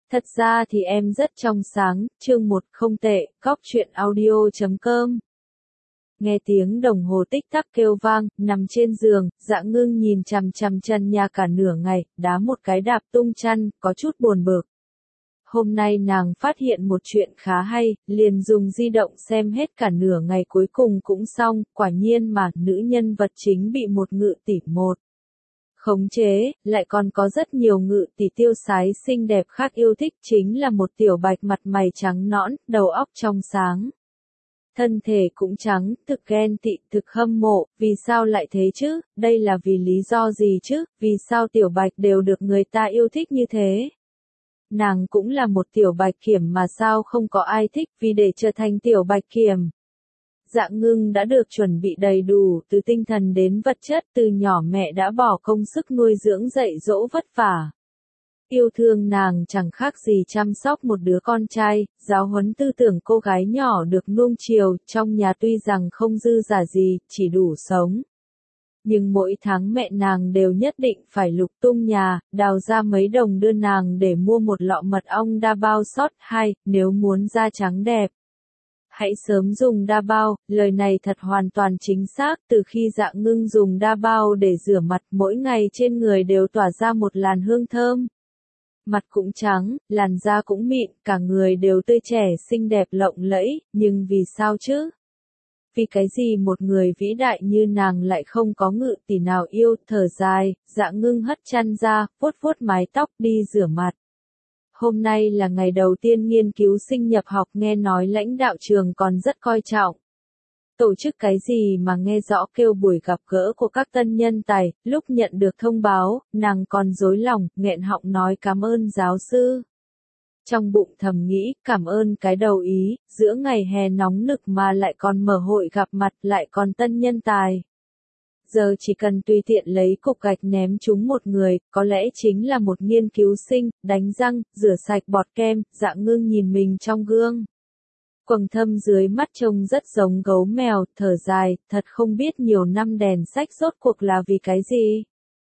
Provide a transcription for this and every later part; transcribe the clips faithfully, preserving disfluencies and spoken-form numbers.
Thật ra thì em rất trong sáng, chương một không tệ, góc truyện audio chấm com. Nghe tiếng đồng hồ tích tắc kêu vang, nằm trên giường, Dạ Ngưng nhìn chằm chằm chân nhà cả nửa ngày, đá một cái đạp tung chăn, có chút buồn bực. Hôm nay nàng phát hiện một chuyện khá hay, liền dùng di động xem hết cả nửa ngày cuối cùng cũng xong, quả nhiên mà nữ nhân vật chính bị một ngự tỷ một khống chế, lại còn có rất nhiều ngự tỷ tiêu sái xinh đẹp khác yêu thích, chính là một tiểu bạch mặt mày trắng nõn, đầu óc trong sáng. Thân thể cũng trắng, thực ghen tị, thực hâm mộ, vì sao lại thế chứ, đây là vì lý do gì chứ, vì sao tiểu bạch đều được người ta yêu thích như thế. Nàng cũng là một tiểu bạch kiểm mà sao không có ai thích, vì để trở thành tiểu bạch kiểm. Dạ Ngưng đã được chuẩn bị đầy đủ, từ tinh thần đến vật chất, từ nhỏ mẹ đã bỏ công sức nuôi dưỡng dạy dỗ vất vả. Yêu thương nàng chẳng khác gì chăm sóc một đứa con trai, giáo huấn tư tưởng cô gái nhỏ được nuông chiều, trong nhà tuy rằng không dư giả gì, chỉ đủ sống. Nhưng mỗi tháng mẹ nàng đều nhất định phải lục tung nhà, đào ra mấy đồng đưa nàng để mua một lọ mật ong đa bao sót hai, nếu muốn da trắng đẹp. Hãy sớm dùng đa bao, lời này thật hoàn toàn chính xác, từ khi Dạ Ngưng dùng đa bao để rửa mặt mỗi ngày trên người đều tỏa ra một làn hương thơm. Mặt cũng trắng, làn da cũng mịn, cả người đều tươi trẻ xinh đẹp lộng lẫy, nhưng vì sao chứ? Vì cái gì một người vĩ đại như nàng lại không có ngự tỷ nào yêu, thở dài, Dạ Ngưng hất chăn ra, vuốt vuốt mái tóc đi rửa mặt. Hôm nay là ngày đầu tiên nghiên cứu sinh nhập học, nghe nói lãnh đạo trường còn rất coi trọng. Tổ chức cái gì mà nghe rõ kêu buổi gặp gỡ của các tân nhân tài, lúc nhận được thông báo, nàng còn rối lòng, nghẹn họng nói cảm ơn giáo sư. Trong bụng thầm nghĩ, cảm ơn cái đầu ý, giữa ngày hè nóng nực mà lại còn mở hội gặp mặt, lại còn tân nhân tài. Giờ chỉ cần tùy tiện lấy cục gạch ném trúng một người, có lẽ chính là một nghiên cứu sinh, đánh răng, rửa sạch bọt kem, Dạ Ngưng nhìn mình trong gương. Quầng thâm dưới mắt trông rất giống gấu mèo, thở dài, thật không biết nhiều năm đèn sách rốt cuộc là vì cái gì.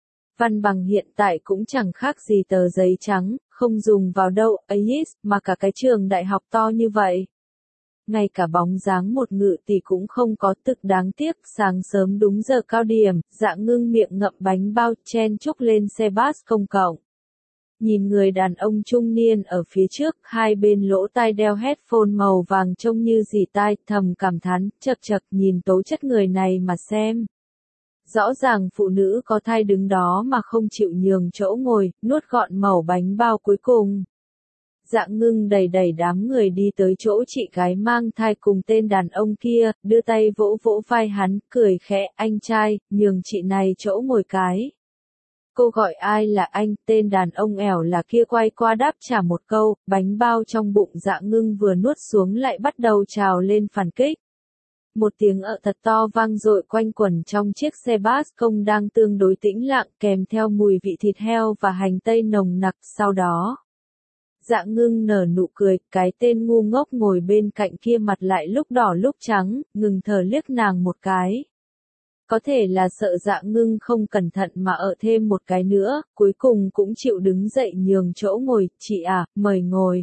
Văn bằng hiện tại cũng chẳng khác gì tờ giấy trắng, không dùng vào đâu, ấy mà cả cái trường đại học to như vậy. Ngay cả bóng dáng một ngự tỷ cũng không có, thực đáng tiếc, sáng sớm đúng giờ cao điểm, Dạ Ngưng miệng ngậm bánh bao chen chúc lên xe bus công cộng. Nhìn người đàn ông trung niên ở phía trước, hai bên lỗ tai đeo headphone màu vàng trông như dì tai, thầm cảm thán, chật chật nhìn tố chất người này mà xem. Rõ ràng phụ nữ có thai đứng đó mà không chịu nhường chỗ ngồi, nuốt gọn mẩu bánh bao cuối cùng. Dạ Ngưng đẩy đẩy đám người đi tới chỗ chị gái mang thai cùng tên đàn ông kia, đưa tay vỗ vỗ vai hắn, cười khẽ, anh trai, nhường chị này chỗ ngồi cái. Cô gọi ai là anh, tên đàn ông ẻo là kia quay qua đáp trả một câu, bánh bao trong bụng Dạ Ngưng vừa nuốt xuống lại bắt đầu trào lên phản kích. Một tiếng ợ thật to vang dội quanh quẩn trong chiếc xe bus công đang tương đối tĩnh lặng, kèm theo mùi vị thịt heo và hành tây nồng nặc, sau đó. Dạ Ngưng nở nụ cười, cái tên ngu ngốc ngồi bên cạnh kia mặt lại lúc đỏ lúc trắng, ngừng thở liếc nàng một cái. Có thể là sợ Dạ Ngưng không cẩn thận mà ợ thêm một cái nữa, cuối cùng cũng chịu đứng dậy nhường chỗ ngồi, chị à, mời ngồi.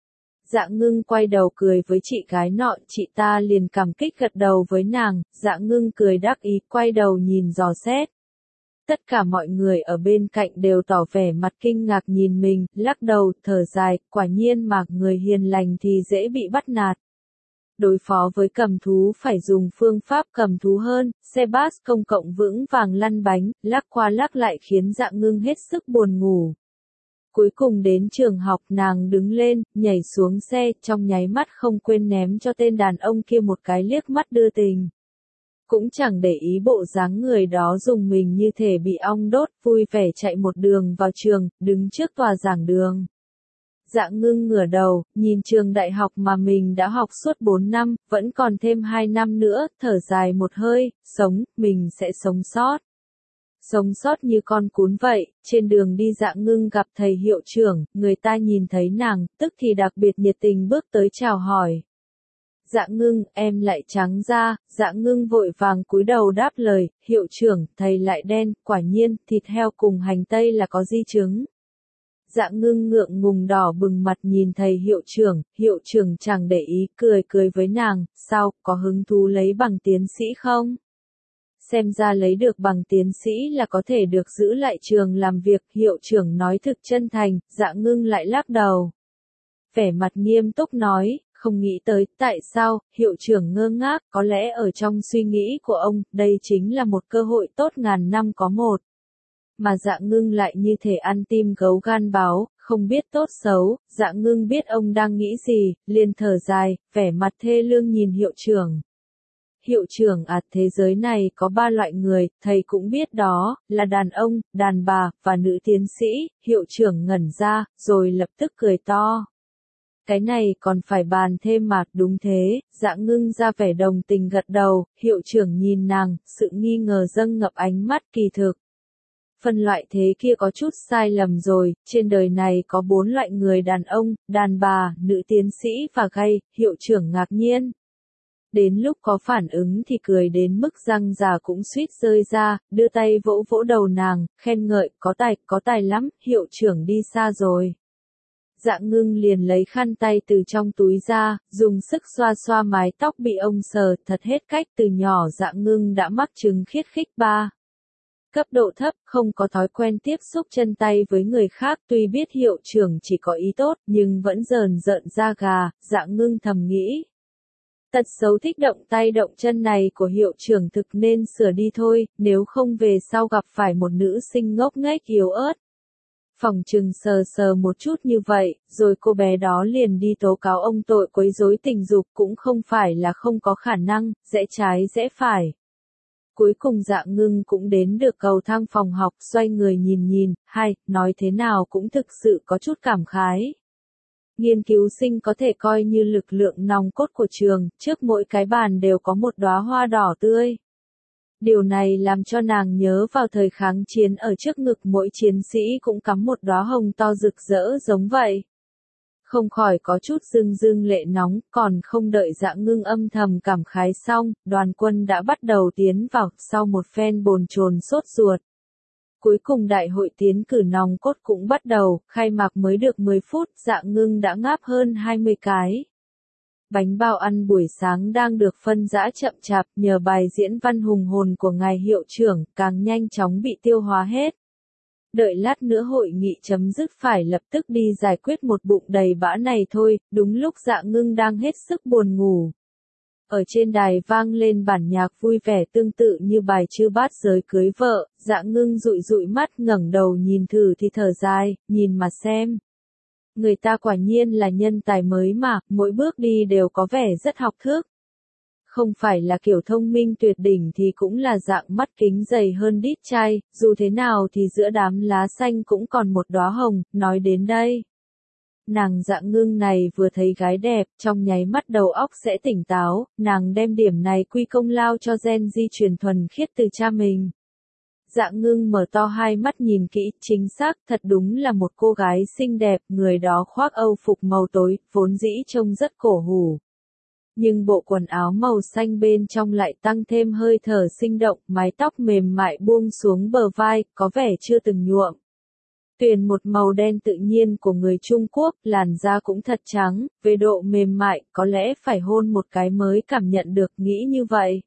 Dạ Ngưng quay đầu cười với chị gái nọ, chị ta liền cảm kích gật đầu với nàng, Dạ Ngưng cười đắc ý, quay đầu nhìn dò xét. Tất cả mọi người ở bên cạnh đều tỏ vẻ mặt kinh ngạc nhìn mình, lắc đầu, thở dài, quả nhiên mà người hiền lành thì dễ bị bắt nạt. Đối phó với cầm thú phải dùng phương pháp cầm thú hơn, xe bus công cộng vững vàng lăn bánh, lắc qua lắc lại khiến Dạ Ngưng hết sức buồn ngủ. Cuối cùng đến trường học nàng đứng lên, nhảy xuống xe, trong nháy mắt không quên ném cho tên đàn ông kia một cái liếc mắt đưa tình. Cũng chẳng để ý bộ dáng người đó dùng mình như thể bị ong đốt, vui vẻ chạy một đường vào trường, đứng trước tòa giảng đường. Dạ Ngưng ngửa đầu, nhìn trường đại học mà mình đã học suốt bốn năm, vẫn còn thêm hai năm nữa, thở dài một hơi, sống, mình sẽ sống sót. Sống sót như con cún vậy, trên đường đi Dạ Ngưng gặp thầy hiệu trưởng, người ta nhìn thấy nàng, tức thì đặc biệt nhiệt tình bước tới chào hỏi. Dạ Ngưng, em lại trắng da, Dạ Ngưng vội vàng cúi đầu đáp lời, hiệu trưởng, thầy lại đen, quả nhiên, thịt heo cùng hành tây là có di chứng. Dạ Ngưng ngượng ngùng đỏ bừng mặt nhìn thầy hiệu trưởng, hiệu trưởng chẳng để ý cười cười với nàng, sao, có hứng thú lấy bằng tiến sĩ không? Xem ra lấy được bằng tiến sĩ là có thể được giữ lại trường làm việc, hiệu trưởng nói thực chân thành, Dạ Ngưng lại lắc đầu. Vẻ mặt nghiêm túc nói, không nghĩ tới, tại sao, hiệu trưởng ngơ ngác, có lẽ ở trong suy nghĩ của ông, đây chính là một cơ hội tốt ngàn năm có một. Mà Dạ Ngưng lại như thể ăn tim gấu gan báo, không biết tốt xấu, Dạ Ngưng biết ông đang nghĩ gì, liền thở dài, vẻ mặt thê lương nhìn hiệu trưởng. Hiệu trưởng à, thế giới này có ba loại người, thầy cũng biết đó, là đàn ông, đàn bà, và nữ tiến sĩ, hiệu trưởng ngẩn ra, rồi lập tức cười to. Cái này còn phải bàn thêm mà, đúng thế, Dạ Ngưng ra vẻ đồng tình gật đầu, hiệu trưởng nhìn nàng, sự nghi ngờ dâng ngập ánh mắt kỳ thực. Phân loại thế kia có chút sai lầm rồi, trên đời này có bốn loại người đàn ông, đàn bà, nữ tiến sĩ và gay, hiệu trưởng ngạc nhiên. Đến lúc có phản ứng thì cười đến mức răng già cũng suýt rơi ra, đưa tay vỗ vỗ đầu nàng, khen ngợi, có tài, có tài lắm, hiệu trưởng đi xa rồi. Dạ Ngưng liền lấy khăn tay từ trong túi ra, dùng sức xoa xoa mái tóc bị ông sờ, thật hết cách, từ nhỏ Dạ Ngưng đã mắc chứng khiết khích ba. Cấp độ thấp, không có thói quen tiếp xúc chân tay với người khác, tuy biết hiệu trưởng chỉ có ý tốt, nhưng vẫn rờn rợn da gà, Dạ Ngưng thầm nghĩ. Tật xấu thích động tay động chân này của hiệu trưởng thực nên sửa đi thôi, nếu không về sau gặp phải một nữ sinh ngốc nghếch yếu ớt. Phòng trừng sờ sờ một chút như vậy, rồi cô bé đó liền đi tố cáo ông tội quấy rối tình dục cũng không phải là không có khả năng, rẽ trái rẽ phải. Cuối cùng Dạ Ngưng cũng đến được cầu thang phòng học, xoay người nhìn nhìn, hay, nói thế nào cũng thực sự có chút cảm khái. Nghiên cứu sinh có thể coi như lực lượng nòng cốt của trường, trước mỗi cái bàn đều có một đóa hoa đỏ tươi. Điều này làm cho nàng nhớ vào thời kháng chiến ở trước ngực mỗi chiến sĩ cũng cắm một đóa hồng to rực rỡ giống vậy. Không khỏi có chút rưng rưng lệ nóng, còn không đợi Dạ Ngưng âm thầm cảm khái xong, đoàn quân đã bắt đầu tiến vào, sau một phen bồn chồn sốt ruột. Cuối cùng đại hội tiến cử nòng cốt cũng bắt đầu, khai mạc mới được mười phút, Dạ Ngưng đã ngáp hơn hai mươi cái. Bánh bao ăn buổi sáng đang được phân dã chậm chạp, nhờ bài diễn văn hùng hồn của ngài hiệu trưởng, càng nhanh chóng bị tiêu hóa hết. Đợi lát nữa hội nghị chấm dứt phải lập tức đi giải quyết một bụng đầy bã này thôi, đúng lúc Dạ Ngưng đang hết sức buồn ngủ. Ở trên đài vang lên bản nhạc vui vẻ tương tự như bài Chư Bát Giới cưới vợ, Dạ Ngưng dụi dụi mắt ngẩng đầu nhìn thử thì thở dài, nhìn mà xem. Người ta quả nhiên là nhân tài mới mà, mỗi bước đi đều có vẻ rất học thức. Không phải là kiểu thông minh tuyệt đỉnh thì cũng là dạng mắt kính dày hơn đít chai, dù thế nào thì giữa đám lá xanh cũng còn một đóa hồng, nói đến đây. Nàng Dạ Ngưng này vừa thấy gái đẹp, trong nháy mắt đầu óc sẽ tỉnh táo, nàng đem điểm này quy công lao cho gen di truyền thuần khiết từ cha mình. Dạ Ngưng mở to hai mắt nhìn kỹ, chính xác, thật đúng là một cô gái xinh đẹp, người đó khoác âu phục màu tối, vốn dĩ trông rất cổ hủ. Nhưng bộ quần áo màu xanh bên trong lại tăng thêm hơi thở sinh động, mái tóc mềm mại buông xuống bờ vai, có vẻ chưa từng nhuộm. Tuyền một màu đen tự nhiên của người Trung Quốc, làn da cũng thật trắng, về độ mềm mại, có lẽ phải hôn một cái mới cảm nhận được, nghĩ như vậy.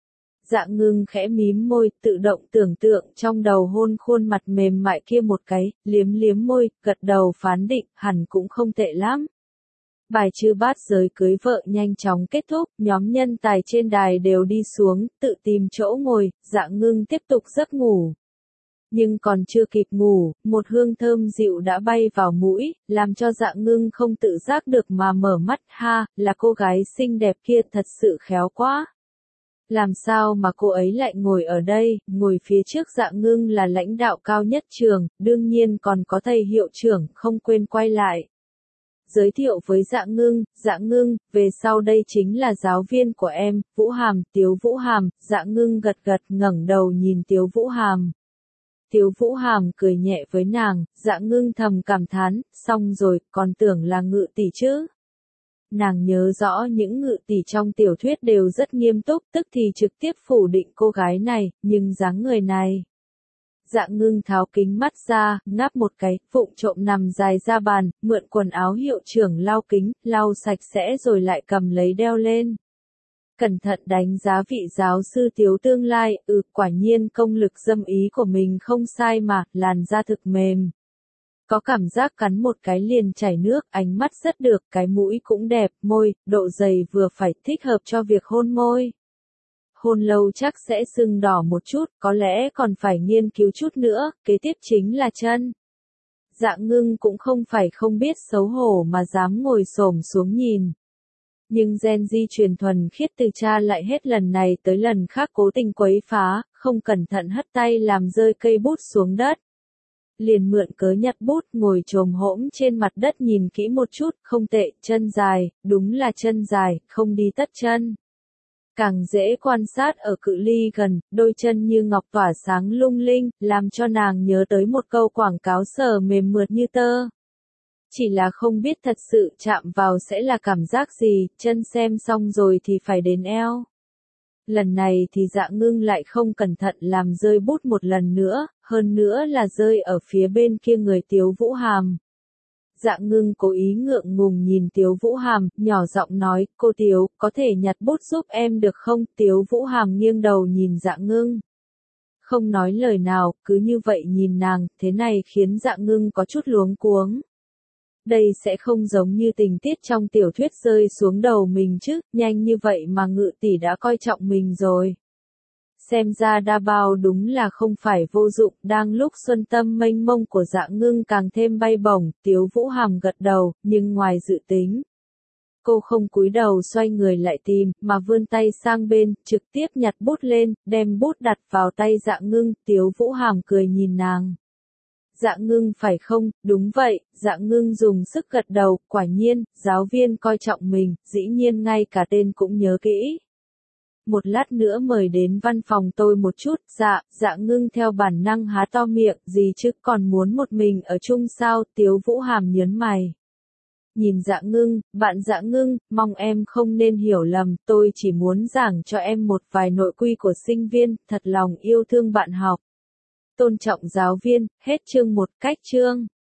Dạ Ngưng khẽ mím môi, tự động tưởng tượng trong đầu hôn khuôn mặt mềm mại kia một cái, liếm liếm môi, gật đầu phán định, hẳn cũng không tệ lắm. Bài Chư Bát Giới cưới vợ nhanh chóng kết thúc, nhóm nhân tài trên đài đều đi xuống, tự tìm chỗ ngồi, Dạ Ngưng tiếp tục giấc ngủ. Nhưng còn chưa kịp ngủ, một hương thơm dịu đã bay vào mũi, làm cho Dạ Ngưng không tự giác được mà mở mắt, ha, là cô gái xinh đẹp kia thật sự khéo quá. Làm sao mà cô ấy lại ngồi ở đây, ngồi phía trước Dạ Ngưng là lãnh đạo cao nhất trường, đương nhiên còn có thầy hiệu trưởng, không quên quay lại. Giới thiệu với Dạ Ngưng, Dạ Ngưng, về sau đây chính là giáo viên của em, Vũ Hàm, Tiếu Vũ Hàm, Dạ Ngưng gật gật ngẩng đầu nhìn Tiếu Vũ Hàm. Tiếu Vũ Hàm cười nhẹ với nàng, Dạ Ngưng thầm cảm thán, xong rồi, còn tưởng là ngự tỷ chứ. Nàng nhớ rõ những ngự tỷ trong tiểu thuyết đều rất nghiêm túc, tức thì trực tiếp phủ định cô gái này, nhưng dáng người này. Dạ Ngưng tháo kính mắt ra, ngáp một cái, vụng trộm nằm dài ra bàn, mượn quần áo hiệu trưởng lau kính, lau sạch sẽ rồi lại cầm lấy đeo lên. Cẩn thận đánh giá vị giáo sư Tiếu tương lai, ừ, quả nhiên công lực dâm ý của mình không sai mà, làn da thực mềm. Có cảm giác cắn một cái liền chảy nước, ánh mắt rất được, cái mũi cũng đẹp, môi, độ dày vừa phải, thích hợp cho việc hôn môi. Hôn lâu chắc sẽ sưng đỏ một chút, có lẽ còn phải nghiên cứu chút nữa, kế tiếp chính là chân. Dạ Ngưng cũng không phải không biết xấu hổ mà dám ngồi xổm xuống nhìn. Nhưng gen di truyền thuần khiết từ cha lại hết lần này tới lần khác cố tình quấy phá, không cẩn thận hất tay làm rơi cây bút xuống đất. Liền mượn cớ nhặt bút ngồi chồm hỗn trên mặt đất nhìn kỹ một chút, không tệ, chân dài, đúng là chân dài, không đi tất chân. Càng dễ quan sát ở cự ly gần, đôi chân như ngọc tỏa sáng lung linh, làm cho nàng nhớ tới một câu quảng cáo sờ mềm mượt như tơ. Chỉ là không biết thật sự chạm vào sẽ là cảm giác gì, chân xem xong rồi thì phải đến eo. Lần này thì Dạ Ngưng lại không cẩn thận làm rơi bút một lần nữa, hơn nữa là rơi ở phía bên kia người Tiếu Vũ Hàm. Dạ Ngưng cố ý ngượng ngùng nhìn Tiếu Vũ Hàm, nhỏ giọng nói, cô Tiếu, có thể nhặt bút giúp em được không? Tiếu Vũ Hàm nghiêng đầu nhìn Dạ Ngưng. Không nói lời nào, cứ như vậy nhìn nàng, thế này khiến Dạ Ngưng có chút luống cuống. Đây sẽ không giống như tình tiết trong tiểu thuyết rơi xuống đầu mình chứ, nhanh như vậy mà Ngự tỷ đã coi trọng mình rồi. Xem ra đa bao đúng là không phải vô dụng, đang lúc xuân tâm mênh mông của Dạ Ngưng càng thêm bay bổng, Tiếu Vũ Hàm gật đầu, nhưng ngoài dự tính. Cô không cúi đầu xoay người lại tìm, mà vươn tay sang bên, trực tiếp nhặt bút lên, đem bút đặt vào tay Dạ Ngưng, Tiếu Vũ Hàm cười nhìn nàng. Dạ Ngưng phải không, đúng vậy, Dạ Ngưng dùng sức gật đầu, quả nhiên, giáo viên coi trọng mình, dĩ nhiên ngay cả tên cũng nhớ kỹ. Một lát nữa mời đến văn phòng tôi một chút, dạ, Dạ Ngưng theo bản năng há to miệng, gì chứ còn muốn một mình ở chung sao, Tiếu Vũ Hàm nhớn mày. Nhìn Dạ Ngưng, bạn Dạ Ngưng, mong em không nên hiểu lầm, tôi chỉ muốn giảng cho em một vài nội quy của sinh viên, thật lòng yêu thương bạn học. Tôn trọng giáo viên, hết chương một, cách chương.